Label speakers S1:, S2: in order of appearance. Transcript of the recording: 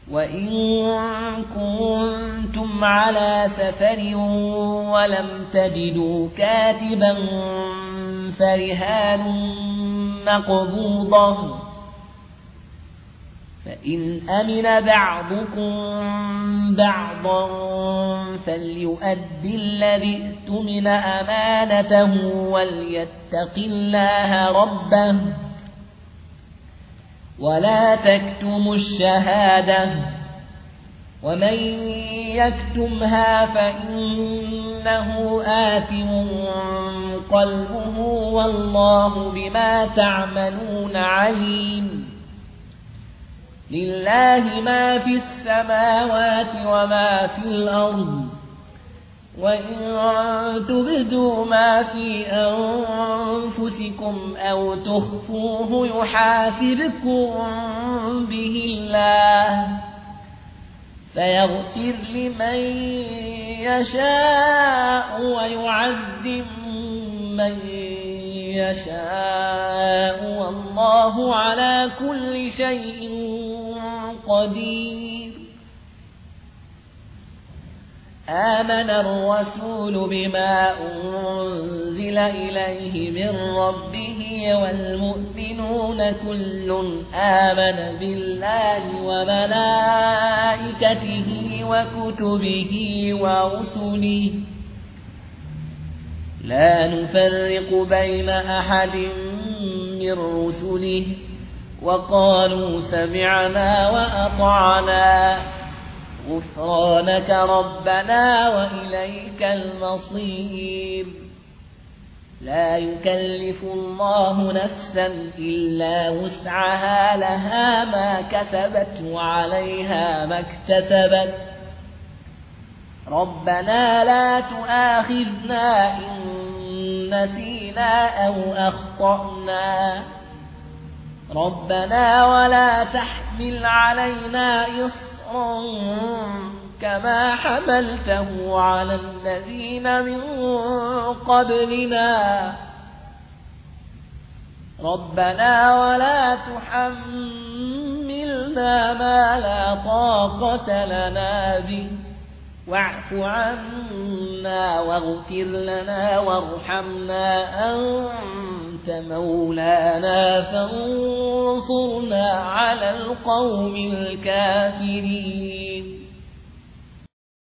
S1: وإن كنتم على سفر ولم تجدوا كاتبا فرهان مقبوضة، فإن أمن بعضكم بعضا فليؤدي الذي اؤتمن أمانته وليتق الله ربه ولا تكتموا الشهادة، ومن يكتمها فإنه آثم قلبه والله بما تعملون عليم. لله ما في السماوات وما في الأرض، وإن تبدوا ما في أنفسكم أو تخفوه يحاسبكم به الله فيغفر لمن يشاء ويعذب من يشاء والله على كل شيء قدير. آمن الرسول بما أنزل إليه من ربه والمؤمنون كل آمن بالله وملائكته وكتبه ورسله لا نفرق بين أحد من رسله وقالوا سمعنا وأطعنا غفرانك ربنا وإليك المصير. لا يكلف الله نفسا إلا وسعها لها ما كسبت وعليها ما اكتسبت ربنا لا تؤاخذنا إن نسينا أو أخطأنا ربنا ولا تحمل علينا إصرا كما حملته على الذين من قبلنا ربنا ولا تحملنا ما لا طاقة لنا به واعف عنا واغفر لنا وارحمنا أنت مولانا فانصرنا على القوم الكافرين.